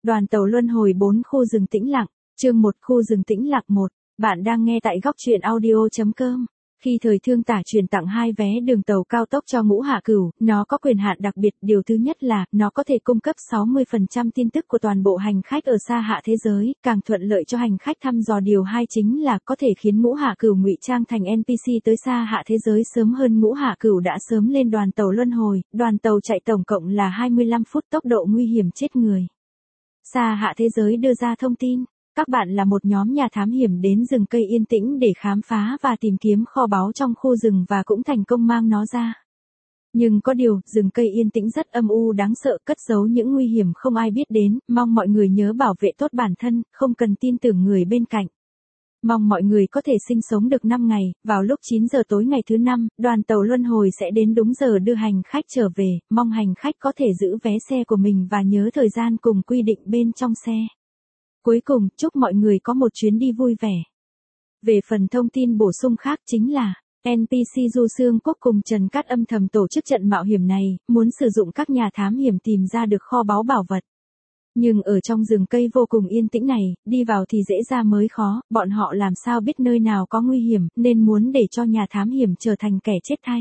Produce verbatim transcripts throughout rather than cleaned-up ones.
Đoàn tàu luân hồi bốn khu rừng tĩnh lặng, chương một khu rừng tĩnh lặng một. Bạn đang nghe tại góc truyện audio chấm com. Khi thời thương tả truyền tặng hai vé đường tàu cao tốc cho Ngũ Hạ Cửu, nó có quyền hạn đặc biệt. Điều thứ nhất là, nó có thể cung cấp sáu mươi phần trăm tin tức của toàn bộ hành khách ở xa hạ thế giới, càng thuận lợi cho hành khách thăm dò. Điều hai chính là, có thể khiến Ngũ Hạ Cửu ngụy trang thành en pê xê tới xa hạ thế giới sớm hơn. Ngũ Hạ Cửu đã sớm lên đoàn tàu luân hồi, đoàn tàu chạy tổng cộng là hai mươi lăm phút, tốc độ nguy hiểm chết người. Xa hạ thế giới đưa ra thông tin, các bạn là một nhóm nhà thám hiểm đến rừng cây yên tĩnh để khám phá và tìm kiếm kho báu trong khu rừng và cũng thành công mang nó ra. Nhưng có điều, rừng cây yên tĩnh rất âm u đáng sợ, cất giấu những nguy hiểm không ai biết đến, mong mọi người nhớ bảo vệ tốt bản thân, không cần tin tưởng người bên cạnh. Mong mọi người có thể sinh sống được năm ngày, vào lúc chín giờ tối ngày thứ năm, đoàn tàu luân hồi sẽ đến đúng giờ đưa hành khách trở về, mong hành khách có thể giữ vé xe của mình và nhớ thời gian cùng quy định bên trong xe. Cuối cùng, chúc mọi người có một chuyến đi vui vẻ. Về phần thông tin bổ sung khác chính là, en pê xê Du Xương Quốc cùng Trần Cát âm thầm tổ chức trận mạo hiểm này, muốn sử dụng các nhà thám hiểm tìm ra được kho báu bảo vật. Nhưng ở trong rừng cây vô cùng yên tĩnh này, đi vào thì dễ ra mới khó, bọn họ làm sao biết nơi nào có nguy hiểm, nên muốn để cho nhà thám hiểm trở thành kẻ chết thay.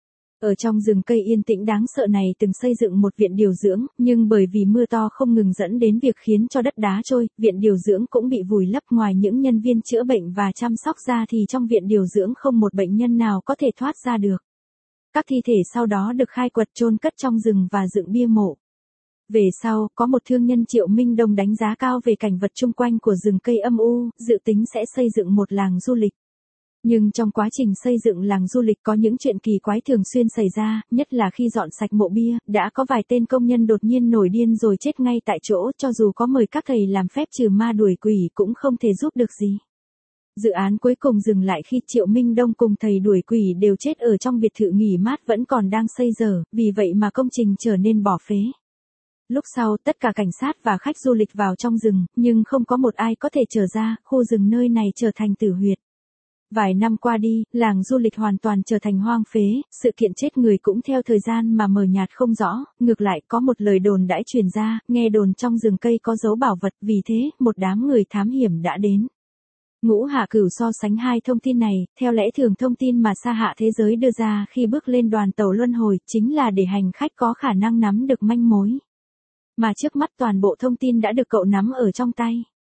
Ở trong rừng cây yên tĩnh đáng sợ này từng xây dựng một viện điều dưỡng, nhưng bởi vì mưa to không ngừng dẫn đến việc khiến cho đất đá trôi, viện điều dưỡng cũng bị vùi lấp. Ngoài những nhân viên chữa bệnh và chăm sóc ra thì trong viện điều dưỡng không một bệnh nhân nào có thể thoát ra được. Các thi thể sau đó được khai quật chôn cất trong rừng và dựng bia mộ. Về sau, có một thương nhân Triệu Minh Đông đánh giá cao về cảnh vật chung quanh của rừng cây âm u, dự tính sẽ xây dựng một làng du lịch. Nhưng trong quá trình xây dựng làng du lịch có những chuyện kỳ quái thường xuyên xảy ra, nhất là khi dọn sạch mộ bia, đã có vài tên công nhân đột nhiên nổi điên rồi chết ngay tại chỗ, cho dù có mời các thầy làm phép trừ ma đuổi quỷ cũng không thể giúp được gì. Dự án cuối cùng dừng lại khi Triệu Minh Đông cùng thầy đuổi quỷ đều chết ở trong biệt thự nghỉ mát vẫn còn đang xây dở, vì vậy mà công trình trở nên bỏ phế. Lúc sau, tất cả cảnh sát và khách du lịch vào trong rừng, nhưng không có một ai có thể trở ra, khu rừng nơi này trở thành tử huyệt. Vài năm qua đi, làng du lịch hoàn toàn trở thành hoang phế, sự kiện chết người cũng theo thời gian mà mờ nhạt không rõ. Ngược lại, có một lời đồn đãi truyền ra, nghe đồn trong rừng cây có dấu bảo vật, vì thế, một đám người thám hiểm đã đến. Ngũ Hạ Cửu so sánh hai thông tin này, theo lẽ thường thông tin mà xa hạ thế giới đưa ra khi bước lên đoàn tàu luân hồi, chính là để hành khách có khả năng nắm được manh mối. Mà trước mắt toàn bộ thông tin đã được cậu nắm ở trong tay.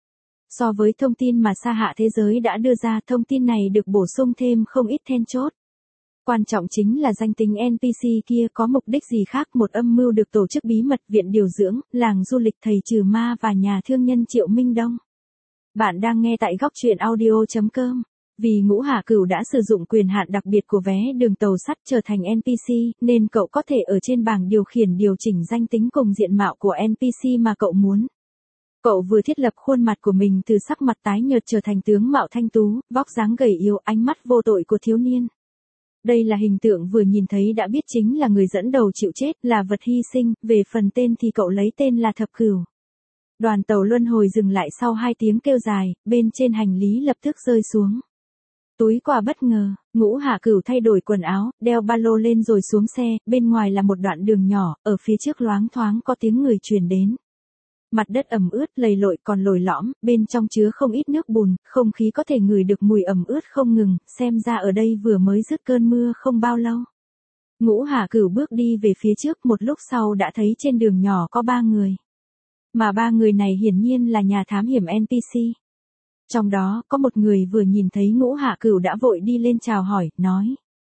So với thông tin mà xa hạ thế giới đã đưa ra, thông tin này được bổ sung thêm không ít then chốt. Quan trọng chính là danh tính en pê xê kia có mục đích gì khác, một âm mưu được tổ chức bí mật, viện điều dưỡng, làng du lịch thầy trừ ma và nhà thương nhân Triệu Minh Đông. Bạn đang nghe tại góc truyện audio chấm com. Vì Ngũ Hạ Cửu đã sử dụng quyền hạn đặc biệt của vé đường tàu sắt trở thành en pê xê, nên cậu có thể ở trên bảng điều khiển điều chỉnh danh tính cùng diện mạo của en pê xê mà cậu muốn. Cậu vừa thiết lập khuôn mặt của mình từ sắc mặt tái nhợt trở thành tướng mạo thanh tú, vóc dáng gầy yếu, ánh mắt vô tội của thiếu niên. Đây là hình tượng vừa nhìn thấy đã biết chính là người dẫn đầu chịu chết, là vật hy sinh, về phần tên thì cậu lấy tên là Thập Cửu. Đoàn tàu luân hồi dừng lại sau hai tiếng kêu dài, bên trên hành lý lập tức rơi xuống. Túi quà bất ngờ, Ngũ Hạ Cửu thay đổi quần áo, đeo ba lô lên rồi xuống xe, bên ngoài là một đoạn đường nhỏ, ở phía trước loáng thoáng có tiếng người truyền đến. Mặt đất ẩm ướt, lầy lội còn lồi lõm, bên trong chứa không ít nước bùn, không khí có thể ngửi được mùi ẩm ướt không ngừng, xem ra ở đây vừa mới dứt cơn mưa không bao lâu. Ngũ Hạ Cửu bước đi về phía trước, một lúc sau đã thấy trên đường nhỏ có ba người. Mà ba người này hiển nhiên là nhà thám hiểm en pê xê. Trong đó, có một người vừa nhìn thấy Ngũ Hạ Cửu đã vội đi lên chào hỏi, nói.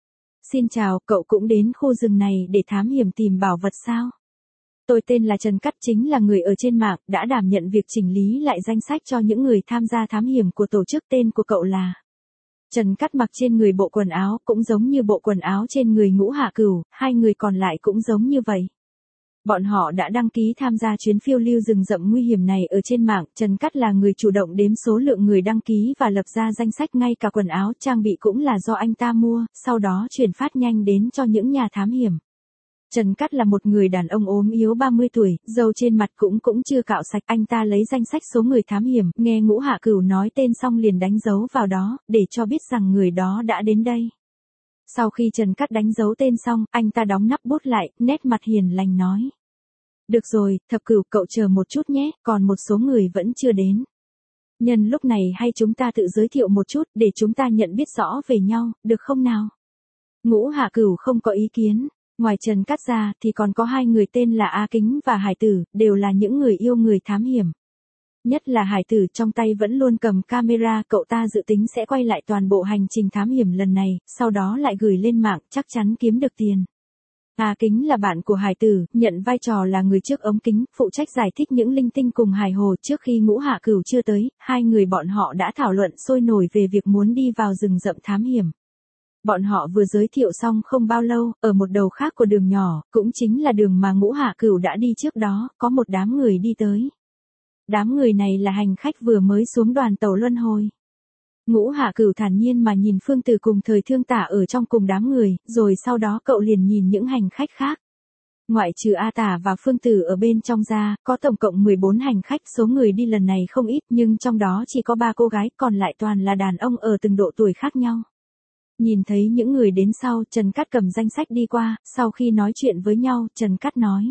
Xin chào, cậu cũng đến khu rừng này để thám hiểm tìm bảo vật sao? Tôi tên là Trần Cát, chính là người ở trên mạng, đã đảm nhận việc chỉnh lý lại danh sách cho những người tham gia thám hiểm của tổ chức. Tên của cậu là... Trần Cát mặc trên người bộ quần áo, cũng giống như bộ quần áo trên người Ngũ Hạ Cửu, hai người còn lại cũng giống như vậy. Bọn họ đã đăng ký tham gia chuyến phiêu lưu rừng rậm nguy hiểm này ở trên mạng. Trần Cát là người chủ động đếm số lượng người đăng ký và lập ra danh sách, ngay cả quần áo, trang bị cũng là do anh ta mua, sau đó chuyển phát nhanh đến cho những nhà thám hiểm. Trần Cát là một người đàn ông ốm yếu ba mươi tuổi, râu trên mặt cũng cũng chưa cạo sạch. Anh ta lấy danh sách số người thám hiểm, nghe Ngũ Hạ Cửu nói tên xong liền đánh dấu vào đó, để cho biết rằng người đó đã đến đây. Sau khi Trần Cát đánh dấu tên xong, anh ta đóng nắp bút lại, nét mặt hiền lành nói. Được rồi, Thập Cửu, cậu chờ một chút nhé, còn một số người vẫn chưa đến. Nhân lúc này hay chúng ta tự giới thiệu một chút để chúng ta nhận biết rõ về nhau, được không nào? Ngũ Hạ Cửu không có ý kiến. Ngoài Trần Cát ra thì còn có hai người tên là A Kính và Hải Tử, đều là những người yêu người thám hiểm. Nhất là Hải Tử trong tay vẫn luôn cầm camera, cậu ta dự tính sẽ quay lại toàn bộ hành trình thám hiểm lần này, sau đó lại gửi lên mạng, chắc chắn kiếm được tiền. A Kính là bạn của Hải Tử, nhận vai trò là người trước ống kính, phụ trách giải thích những linh tinh cùng Hải Hồ. Trước khi Ngũ Hạ Cửu chưa tới, hai người bọn họ đã thảo luận sôi nổi về việc muốn đi vào rừng rậm thám hiểm. Bọn họ vừa giới thiệu xong không bao lâu, ở một đầu khác của đường nhỏ, cũng chính là đường mà Ngũ Hạ Cửu đã đi trước đó, có một đám người đi tới. Đám người này là hành khách vừa mới xuống đoàn tàu luân hồi. Ngũ Hạ Cửu thản nhiên mà nhìn Phương Tử cùng Thời Thương Tả ở trong cùng đám người, rồi sau đó cậu liền nhìn những hành khách khác. Ngoại trừ A Tả và Phương Tử ở bên trong ra, có tổng cộng mười bốn hành khách, số người đi lần này không ít nhưng trong đó chỉ có ba cô gái, còn lại toàn là đàn ông ở từng độ tuổi khác nhau. Nhìn thấy những người đến sau, Trần Cát cầm danh sách đi qua, sau khi nói chuyện với nhau, Trần Cát nói.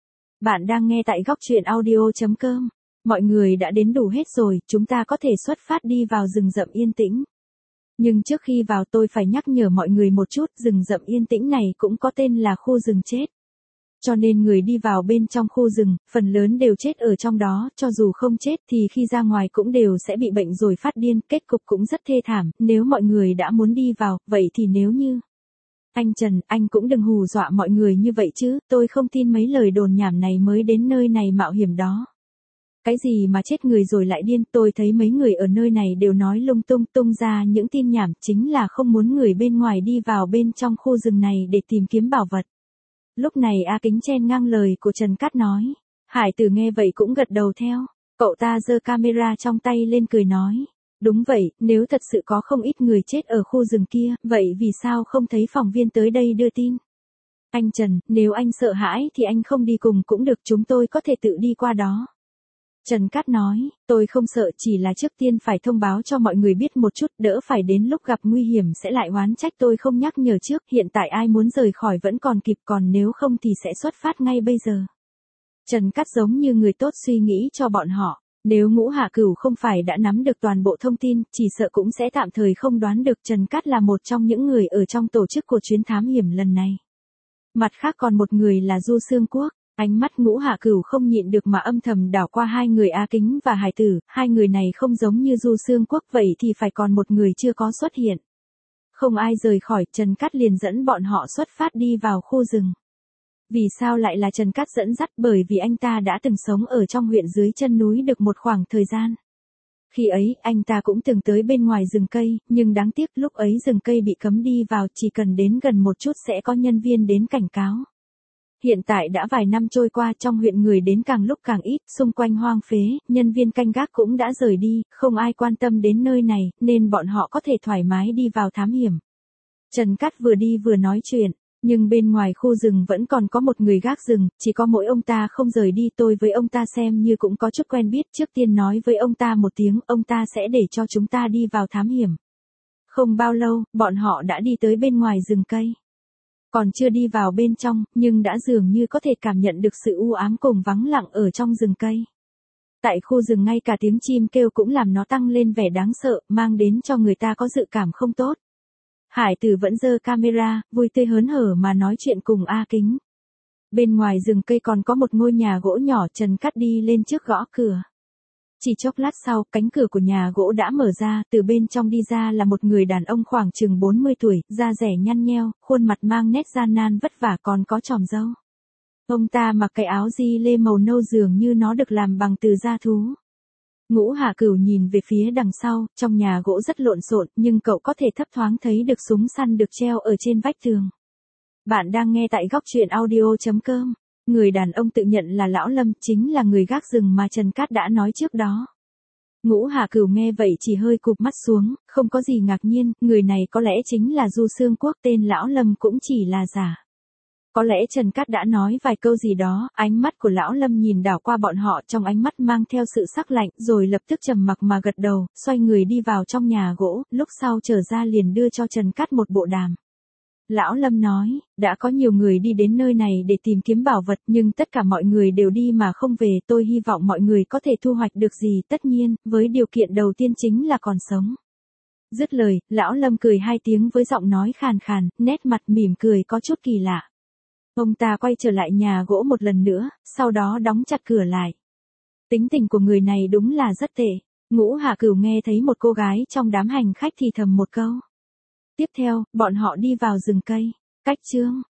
Bạn đang nghe tại góc truyện audio chấm com. Mọi người đã đến đủ hết rồi, chúng ta có thể xuất phát đi vào rừng rậm yên tĩnh. Nhưng trước khi vào tôi phải nhắc nhở mọi người một chút, rừng rậm yên tĩnh này cũng có tên là khu rừng chết. Cho nên người đi vào bên trong khu rừng, phần lớn đều chết ở trong đó, cho dù không chết thì khi ra ngoài cũng đều sẽ bị bệnh rồi phát điên, kết cục cũng rất thê thảm, nếu mọi người đã muốn đi vào, vậy thì nếu như... Anh Trần, anh cũng đừng hù dọa mọi người như vậy chứ, tôi không tin mấy lời đồn nhảm này mới đến nơi này mạo hiểm đó. Cái gì mà chết người rồi lại điên, tôi thấy mấy người ở nơi này đều nói lung tung tung ra những tin nhảm, chính là không muốn người bên ngoài đi vào bên trong khu rừng này để tìm kiếm bảo vật. Lúc này A Kính chen ngang lời của Trần Cát nói. Hải Tử nghe vậy cũng gật đầu theo. Cậu ta giơ camera trong tay lên cười nói. Đúng vậy, nếu thật sự có không ít người chết ở khu rừng kia, vậy vì sao không thấy phóng viên tới đây đưa tin? Anh Trần, nếu anh sợ hãi thì anh không đi cùng cũng được, chúng tôi có thể tự đi qua đó. Trần Cát nói, tôi không sợ, chỉ là trước tiên phải thông báo cho mọi người biết một chút, đỡ phải đến lúc gặp nguy hiểm sẽ lại oán trách tôi không nhắc nhở trước, hiện tại ai muốn rời khỏi vẫn còn kịp, còn nếu không thì sẽ xuất phát ngay bây giờ. Trần Cát giống như người tốt suy nghĩ cho bọn họ, nếu Ngũ Hạ Cửu không phải đã nắm được toàn bộ thông tin, chỉ sợ cũng sẽ tạm thời không đoán được Trần Cát là một trong những người ở trong tổ chức của chuyến thám hiểm lần này. Mặt khác còn một người là Du Xương Quốc. Ánh mắt Ngũ Hạ Cửu không nhịn được mà âm thầm đảo qua hai người A Kính và Hải Tử, hai người này không giống như Du Xương Quốc, vậy thì phải còn một người chưa có xuất hiện. Không ai rời khỏi, Trần Cát liền dẫn bọn họ xuất phát đi vào khu rừng. Vì sao lại là Trần Cát dẫn dắt? Bởi vì anh ta đã từng sống ở trong huyện dưới chân núi được một khoảng thời gian. Khi ấy, anh ta cũng từng tới bên ngoài rừng cây, nhưng đáng tiếc lúc ấy rừng cây bị cấm đi vào, chỉ cần đến gần một chút sẽ có nhân viên đến cảnh cáo. Hiện tại đã vài năm trôi qua, trong huyện người đến càng lúc càng ít, xung quanh hoang phế, nhân viên canh gác cũng đã rời đi, không ai quan tâm đến nơi này, nên bọn họ có thể thoải mái đi vào thám hiểm. Trần Cát vừa đi vừa nói chuyện, nhưng bên ngoài khu rừng vẫn còn có một người gác rừng, chỉ có mỗi ông ta không rời đi, tôi với ông ta xem như cũng có chút quen biết, trước tiên nói với ông ta một tiếng, ông ta sẽ để cho chúng ta đi vào thám hiểm. Không bao lâu, bọn họ đã đi tới bên ngoài rừng cây. Còn chưa đi vào bên trong, nhưng đã dường như có thể cảm nhận được sự u ám cùng vắng lặng ở trong rừng cây. Tại khu rừng ngay cả tiếng chim kêu cũng làm nó tăng lên vẻ đáng sợ, mang đến cho người ta có dự cảm không tốt. Hải Tử vẫn giơ camera, vui tươi hớn hở mà nói chuyện cùng A Kính. Bên ngoài rừng cây còn có một ngôi nhà gỗ nhỏ, Trần Cát đi lên trước gõ cửa. Chỉ chốc lát sau, cánh cửa của nhà gỗ đã mở ra, từ bên trong đi ra là một người đàn ông khoảng chừng bốn mươi tuổi, da rẻ nhăn nheo, khuôn mặt mang nét gian nan vất vả, còn có chòm râu. Ông ta mặc cái áo di lê màu nâu dường như nó được làm bằng từ da thú. Ngũ Hạ Cửu nhìn về phía đằng sau, trong nhà gỗ rất lộn xộn, nhưng cậu có thể thấp thoáng thấy được súng săn được treo ở trên vách tường. Bạn đang nghe tại góc truyện audio chấm com. Người đàn ông tự nhận là Lão Lâm, chính là người gác rừng mà Trần Cát đã nói trước đó. Ngũ Hạ Cửu nghe vậy chỉ hơi cụp mắt xuống, không có gì ngạc nhiên, người này có lẽ chính là Du Xương Quốc, tên Lão Lâm cũng chỉ là giả. Có lẽ Trần Cát đã nói vài câu gì đó, ánh mắt của Lão Lâm nhìn đảo qua bọn họ, trong ánh mắt mang theo sự sắc lạnh, rồi lập tức trầm mặc mà gật đầu, xoay người đi vào trong nhà gỗ, lúc sau trở ra liền đưa cho Trần Cát một bộ đàm. Lão Lâm nói, đã có nhiều người đi đến nơi này để tìm kiếm bảo vật nhưng tất cả mọi người đều đi mà không về. Tôi hy vọng mọi người có thể thu hoạch được gì, tất nhiên, với điều kiện đầu tiên chính là còn sống. Dứt lời, Lão Lâm cười hai tiếng với giọng nói khàn khàn, nét mặt mỉm cười có chút kỳ lạ. Ông ta quay trở lại nhà gỗ một lần nữa, sau đó đóng chặt cửa lại. Tính tình của người này đúng là rất tệ. Ngũ Hạ Cửu nghe thấy một cô gái trong đám hành khách thì thầm một câu. Tiếp theo, bọn họ đi vào rừng cây. Cách chương